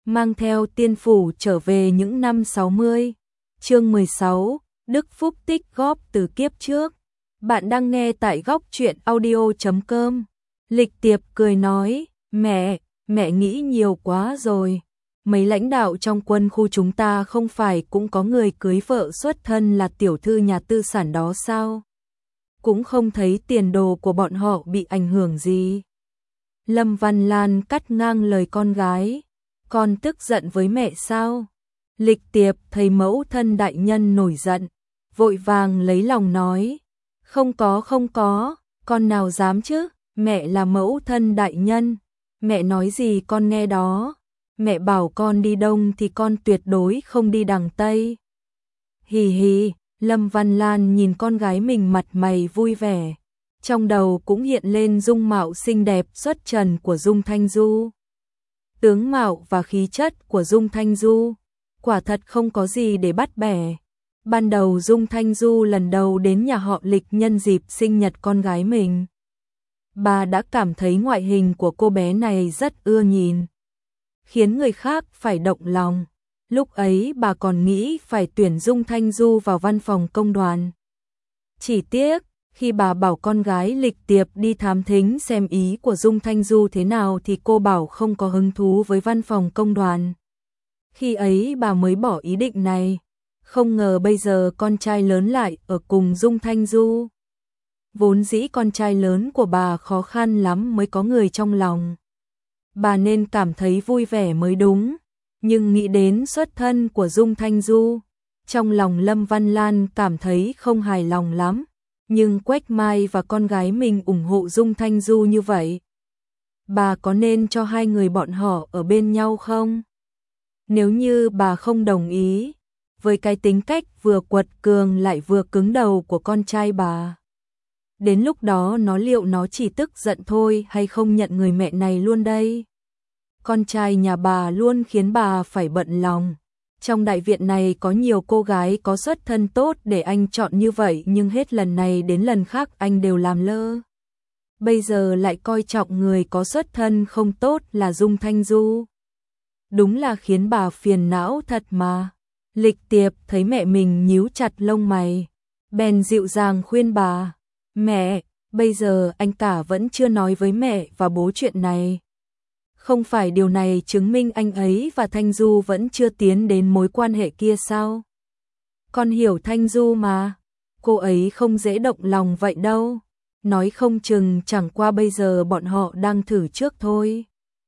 mang theo tiên phủ trở về những năm 60. Chương 16, Đức Phúc tích góp từ kiếp trước. Bạn đang nghe tại góc truyện audio.com. Lịch Tiệp cười nói, mẹ nghĩ nhiều quá rồi. Mấy lãnh đạo trong quân khu chúng ta không phải cũng có người cưới vợ xuất thân là tiểu thư nhà tư sản đó sao? Cũng không thấy tiền đồ của bọn họ bị ảnh hưởng gì. Lâm Văn Lan cắt ngang lời con gái. Con tức giận với mẹ sao? Lịch Tiệp thấy mẫu thân đại nhân nổi giận, vội vàng lấy lòng nói. Không có, con nào dám chứ, mẹ là mẫu thân đại nhân. Mẹ nói gì con nghe đó. Mẹ bảo con đi đông thì con tuyệt đối không đi đằng Tây. Hì hì, Lâm Văn Lan nhìn con gái mình mặt mày vui vẻ. Trong đầu cũng hiện lên dung mạo xinh đẹp xuất trần của Dung Thanh Du. Tướng mạo và khí chất của Dung Thanh Du, quả thật không có gì để bắt bẻ. Ban đầu Dung Thanh Du lần đầu đến nhà họ Lịch nhân dịp sinh nhật con gái mình. Bà đã cảm thấy ngoại hình của cô bé này rất ưa nhìn, khiến người khác phải động lòng. Lúc ấy bà còn nghĩ phải tuyển Dung Thanh Du vào văn phòng công đoàn. Chỉ tiếc, khi bà bảo con gái Lịch Tiệp đi thám thính xem ý của Dung Thanh Du thế nào thì cô bảo không có hứng thú với văn phòng công đoàn. Khi ấy bà mới bỏ ý định này, không ngờ bây giờ con trai lớn lại ở cùng Dung Thanh Du. Vốn dĩ con trai lớn của bà khó khăn lắm mới có người trong lòng. Bà nên cảm thấy vui vẻ mới đúng, nhưng nghĩ đến xuất thân của Dung Thanh Du, trong lòng Lâm Văn Lan cảm thấy không hài lòng lắm. Nhưng Quách Mai và con gái mình ủng hộ Dung Thanh Du như vậy, bà có nên cho hai người bọn họ ở bên nhau không? Nếu như bà không đồng ý, với cái tính cách vừa quật cường lại vừa cứng đầu của con trai bà, đến lúc đó liệu nó chỉ tức giận thôi hay không nhận người mẹ này luôn đây? Con trai nhà bà luôn khiến bà phải bận lòng. Trong đại viện này có nhiều cô gái có xuất thân tốt để anh chọn như vậy, nhưng hết lần này đến lần khác anh đều làm lơ. Bây giờ lại coi trọng người có xuất thân không tốt là Dung Thanh Du. Đúng là khiến bà phiền não thật mà. Lịch Tiệp thấy mẹ mình nhíu chặt lông mày, bèn dịu dàng khuyên bà. Mẹ, bây giờ anh cả vẫn chưa nói với mẹ và bố chuyện này. Không phải điều này chứng minh anh ấy và Thanh Du vẫn chưa tiến đến mối quan hệ kia sao? Con hiểu Thanh Du mà, cô ấy không dễ động lòng vậy đâu. Nói không chừng chẳng qua bây giờ bọn họ đang thử trước thôi.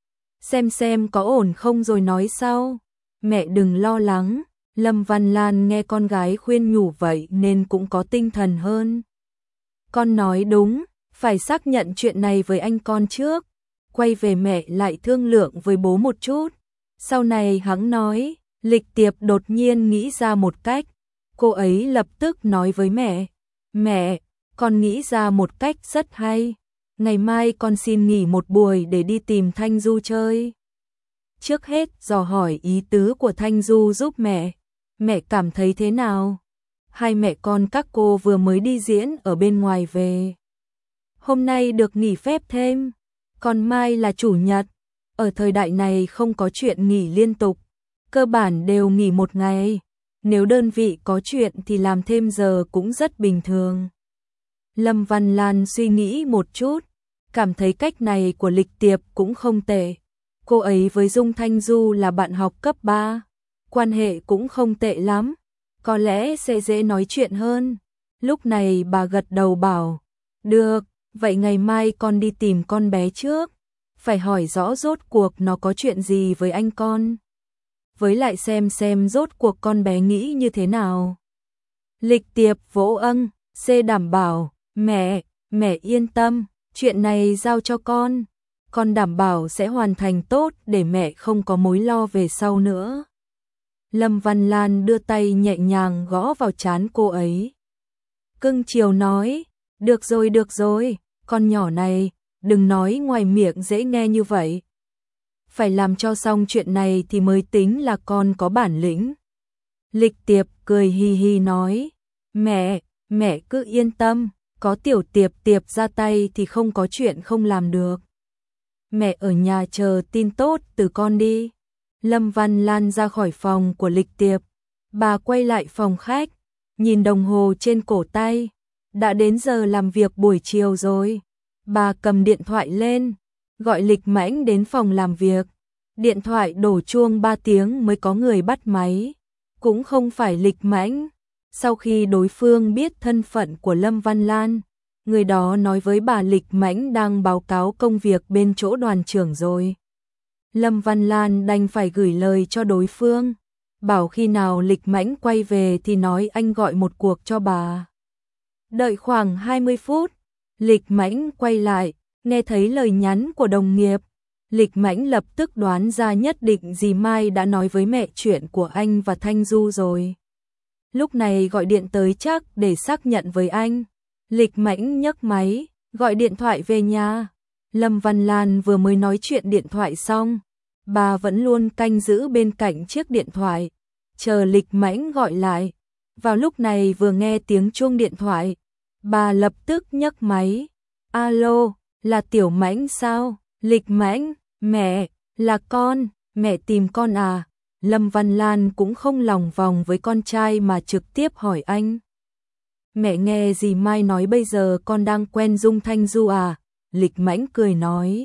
Xem có ổn không rồi nói sau. Mẹ đừng lo lắng. Lâm Văn Lan nghe con gái khuyên nhủ vậy nên cũng có tinh thần hơn. Con nói đúng, phải xác nhận chuyện này với anh con trước. Quay về mẹ lại thương lượng với bố một chút. Sau này hắn nói, Lịch Tiệp đột nhiên nghĩ ra một cách. Cô ấy lập tức nói với mẹ. Mẹ, con nghĩ ra một cách rất hay. Ngày mai con xin nghỉ một buổi để đi tìm Thanh Du chơi. Trước hết dò hỏi ý tứ của Thanh Du giúp mẹ. Mẹ cảm thấy thế nào? Hai mẹ con các cô vừa mới đi diễn ở bên ngoài về. Hôm nay được nghỉ phép thêm. Còn mai là chủ nhật, ở thời đại này không có chuyện nghỉ liên tục, cơ bản đều nghỉ một ngày, nếu đơn vị có chuyện thì làm thêm giờ cũng rất bình thường. Lâm Văn Lan suy nghĩ một chút, cảm thấy cách này của Lịch Tiệp cũng không tệ. Cô ấy với Dung Thanh Du là bạn học cấp 3, quan hệ cũng không tệ lắm, có lẽ sẽ dễ nói chuyện hơn. Lúc này bà gật đầu bảo, được. Vậy ngày mai con đi tìm con bé trước, phải hỏi rõ rốt cuộc nó có chuyện gì với anh con. Với lại xem rốt cuộc con bé nghĩ như thế nào. Lịch Tiệp vỗ C đảm bảo, mẹ yên tâm, chuyện này giao cho con đảm bảo sẽ hoàn thành tốt để mẹ không có mối lo về sau nữa. Lâm Văn Lan đưa tay nhẹ nhàng gõ vào trán cô ấy. Cưng chiều nói, được rồi, con nhỏ này, đừng nói ngoài miệng dễ nghe như vậy. Phải làm cho xong chuyện này thì mới tính là con có bản lĩnh. Lịch Tiệp cười hi hi nói, mẹ cứ yên tâm, có tiểu Tiệp ra tay thì không có chuyện không làm được. Mẹ ở nhà chờ tin tốt từ con đi. Lâm Văn Lan ra khỏi phòng của Lịch Tiệp, bà quay lại phòng khách, nhìn đồng hồ trên cổ tay, đã đến giờ làm việc buổi chiều rồi. Bà cầm điện thoại lên, gọi Lịch Mãnh đến phòng làm việc. Điện thoại đổ chuông 3 tiếng mới có người bắt máy, cũng không phải Lịch Mãnh. Sau khi đối phương biết thân phận của Lâm Văn Lan, người đó nói với bà Lịch Mãnh đang báo cáo công việc bên chỗ đoàn trưởng rồi. Lâm Văn Lan đành phải gửi lời cho đối phương, bảo khi nào Lịch Mãnh quay về thì nói anh gọi một cuộc cho bà. Đợi khoảng 20 phút, Lịch Mãnh quay lại, nghe thấy lời nhắn của đồng nghiệp. Lịch Mãnh lập tức đoán ra nhất định dì Mai đã nói với mẹ chuyện của anh và Thanh Du rồi. Lúc này gọi điện tới chắc để xác nhận với anh. Lịch Mãnh nhấc máy, gọi điện thoại về nhà. Lâm Văn Lan vừa mới nói chuyện điện thoại xong, bà vẫn luôn canh giữ bên cạnh chiếc điện thoại, chờ Lịch Mãnh gọi lại. Vào lúc này vừa nghe tiếng chuông điện thoại, bà lập tức nhấc máy. Alo, là Tiểu Mãnh sao? Lịch Mãnh, mẹ, là con, mẹ tìm con à? Lâm Văn Lan cũng không lòng vòng với con trai mà trực tiếp hỏi anh. Mẹ nghe dì Mai nói bây giờ con đang quen Dung Thanh Du à? Lịch Mãnh cười nói.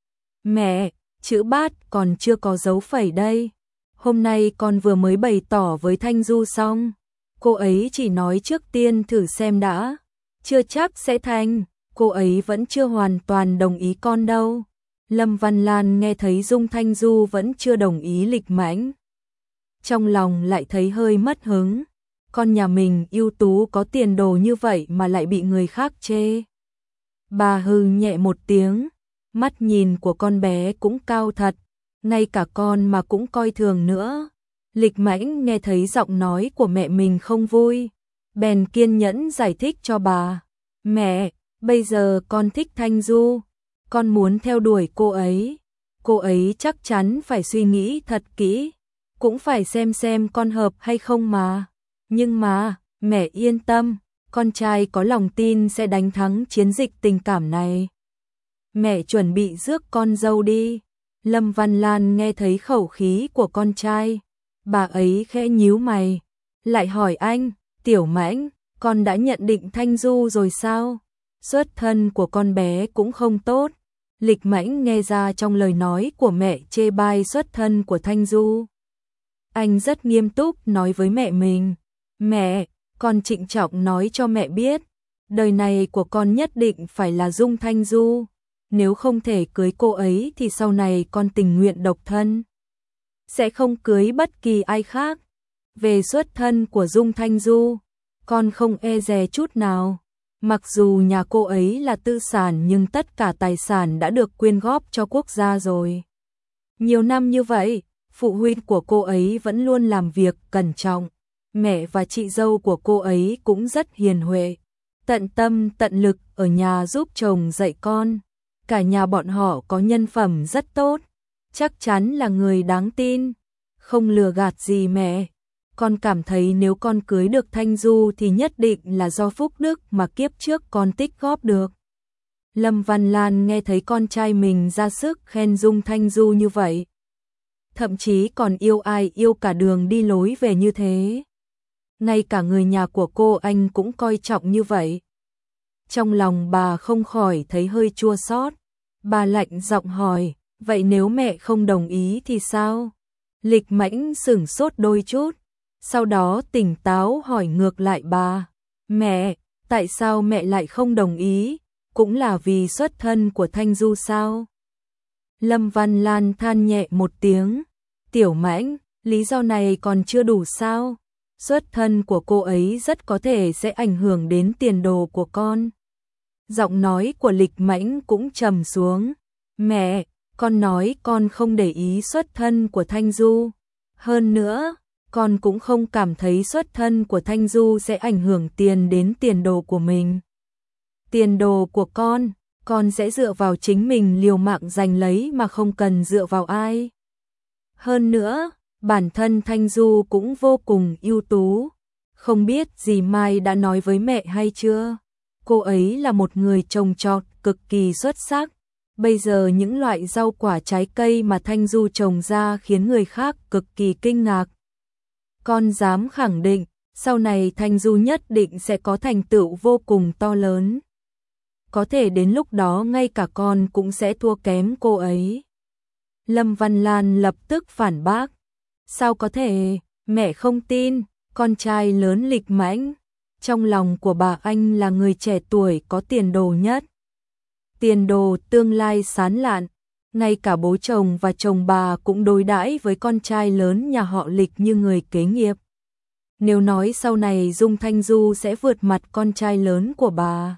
Mẹ, chữ bát còn chưa có dấu phẩy đây. Hôm nay con vừa mới bày tỏ với Thanh Du xong. Cô ấy chỉ nói trước tiên thử xem đã. Chưa chắc sẽ thành, cô ấy vẫn chưa hoàn toàn đồng ý con đâu. Lâm Văn Lan nghe thấy Dung Thanh Du vẫn chưa đồng ý Lịch Mãnh, trong lòng lại thấy hơi mất hứng. Con nhà mình ưu tú có tiền đồ như vậy mà lại bị người khác chê. Bà hừ nhẹ một tiếng, mắt nhìn của con bé cũng cao thật, ngay cả con mà cũng coi thường nữa. Lịch Mãnh nghe thấy giọng nói của mẹ mình không vui, bèn kiên nhẫn giải thích cho bà. Mẹ, bây giờ con thích Thanh Du, con muốn theo đuổi cô ấy chắc chắn phải suy nghĩ thật kỹ, cũng phải xem con hợp hay không mà. Nhưng mà, mẹ yên tâm, con trai có lòng tin sẽ đánh thắng chiến dịch tình cảm này. Mẹ chuẩn bị rước con dâu đi. Lâm Văn Lan nghe thấy khẩu khí của con trai, bà ấy khẽ nhíu mày, lại hỏi anh, Tiểu Mãnh, con đã nhận định Thanh Du rồi sao? Xuất thân của con bé cũng không tốt. Lịch Mãnh nghe ra trong lời nói của mẹ chê bai xuất thân của Thanh Du. Anh rất nghiêm túc nói với mẹ mình, mẹ, con trịnh trọng nói cho mẹ biết, đời này của con nhất định phải là Dung Thanh Du, nếu không thể cưới cô ấy thì sau này con tình nguyện độc thân, sẽ không cưới bất kỳ ai khác. Về xuất thân của Dung Thanh Du, con không e dè chút nào. Mặc dù nhà cô ấy là tư sản nhưng tất cả tài sản đã được quyên góp cho quốc gia rồi. Nhiều năm như vậy, phụ huynh của cô ấy vẫn luôn làm việc cẩn trọng. Mẹ và chị dâu của cô ấy cũng rất hiền huệ, tận tâm tận lực ở nhà giúp chồng dạy con. Cả nhà bọn họ có nhân phẩm rất tốt, chắc chắn là người đáng tin, không lừa gạt gì mẹ. Con cảm thấy nếu con cưới được Thanh Du thì nhất định là do phúc đức mà kiếp trước con tích góp được. Lâm Văn Lan nghe thấy con trai mình ra sức khen Dung Thanh Du như vậy, thậm chí còn yêu ai yêu cả đường đi lối về như thế. Ngay cả người nhà của cô anh cũng coi trọng như vậy. Trong lòng bà không khỏi thấy hơi chua xót. Bà lạnh giọng hỏi, vậy nếu mẹ không đồng ý thì sao? Lịch Mãnh sửng sốt đôi chút, sau đó tỉnh táo hỏi ngược lại bà, mẹ, tại sao mẹ lại không đồng ý? Cũng là vì xuất thân của Thanh Du sao? Lâm Văn Lan than nhẹ một tiếng, Tiểu Mãnh, lý do này còn chưa đủ sao? Xuất thân của cô ấy rất có thể sẽ ảnh hưởng đến tiền đồ của con. Giọng nói của Lịch Mãnh cũng trầm xuống, mẹ, con nói con không để ý xuất thân của Thanh Du. Hơn nữa, con cũng không cảm thấy xuất thân của Thanh Du sẽ ảnh hưởng đến tiền đồ của mình. Tiền đồ của con sẽ dựa vào chính mình liều mạng giành lấy mà không cần dựa vào ai. Hơn nữa, bản thân Thanh Du cũng vô cùng ưu tú. Không biết dì Mai đã nói với mẹ hay chưa? Cô ấy là một người trồng trọt cực kỳ xuất sắc. Bây giờ những loại rau quả trái cây mà Thanh Du trồng ra khiến người khác cực kỳ kinh ngạc. Con dám khẳng định, sau này Thanh Du nhất định sẽ có thành tựu vô cùng to lớn. Có thể đến lúc đó ngay cả con cũng sẽ thua kém cô ấy. Lâm Văn Lan lập tức phản bác. Sao có thể, mẹ không tin, con trai lớn Lịch Mãnh. Trong lòng của bà anh là người trẻ tuổi có tiền đồ nhất. Tiền đồ tương lai sáng lạn, ngay cả bố chồng và chồng bà cũng đối đãi với con trai lớn nhà họ Lịch như người kế nghiệp. Nếu nói sau này Dung Thanh Du sẽ vượt mặt con trai lớn của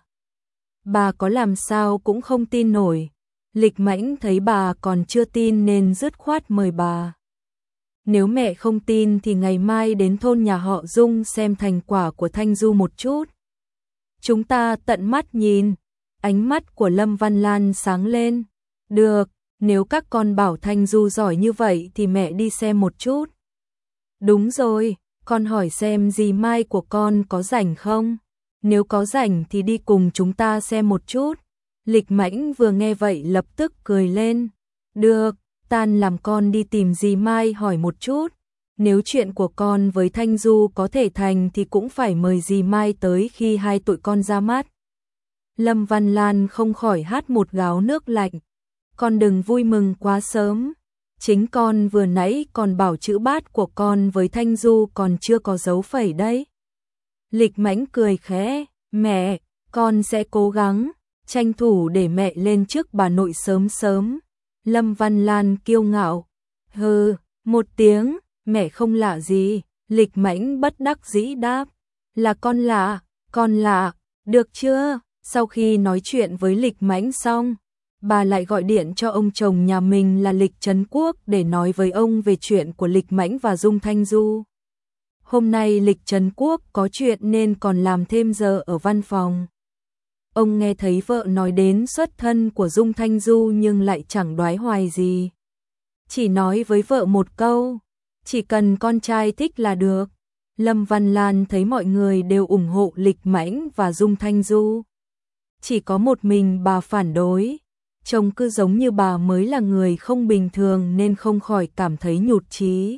bà có làm sao cũng không tin nổi. Lịch Mãnh thấy bà còn chưa tin nên dứt khoát mời bà. Nếu mẹ không tin thì ngày mai đến thôn nhà họ Dung xem thành quả của Thanh Du một chút. Chúng ta tận mắt nhìn. Ánh mắt của Lâm Văn Lan sáng lên. Được, nếu các con bảo Thanh Du giỏi như vậy thì mẹ đi xem một chút. Đúng rồi, con hỏi xem dì Mai của con có rảnh không? Nếu có rảnh thì đi cùng chúng ta xem một chút. Lịch Mãnh vừa nghe vậy lập tức cười lên. Được, tan làm con đi tìm dì Mai hỏi một chút. Nếu chuyện của con với Thanh Du có thể thành thì cũng phải mời dì Mai tới khi hai tụi con ra mắt. Lâm Văn Lan không khỏi hát một gáo nước lạnh. Con đừng vui mừng quá sớm. Chính con vừa nãy còn bảo chữ bát của con với Thanh Du còn chưa có dấu phẩy đấy. Lịch Mãnh cười khẽ. Mẹ, con sẽ cố gắng, tranh thủ để mẹ lên trước bà nội sớm sớm. Lâm Văn Lan kiêu ngạo. Hừ, một tiếng, mẹ không lạ gì. Lịch Mãnh bất đắc dĩ đáp. Là con lạ, được chưa? Sau khi nói chuyện với Lịch Mãnh xong, bà lại gọi điện cho ông chồng nhà mình là Lịch Trấn Quốc để nói với ông về chuyện của Lịch Mãnh và Dung Thanh Du. Hôm nay Lịch Trấn Quốc có chuyện nên còn làm thêm giờ ở văn phòng. Ông nghe thấy vợ nói đến xuất thân của Dung Thanh Du nhưng lại chẳng đoái hoài gì. Chỉ nói với vợ một câu, chỉ cần con trai thích là được. Lâm Văn Lan thấy mọi người đều ủng hộ Lịch Mãnh và Dung Thanh Du. Chỉ có một mình bà phản đối. Trông cứ giống như bà mới là người không bình thường nên không khỏi cảm thấy nhụt chí.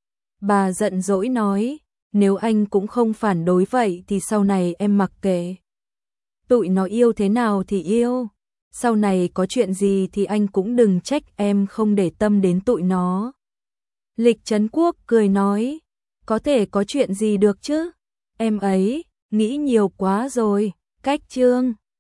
Bà giận dỗi nói, nếu anh cũng không phản đối vậy thì sau này em mặc kệ. Tụi nó yêu thế nào thì yêu. Sau này có chuyện gì thì anh cũng đừng trách em không để tâm đến tụi nó. Lịch Trấn Quốc cười nói, có thể có chuyện gì được chứ? Em ấy, nghĩ nhiều quá rồi. Cách chương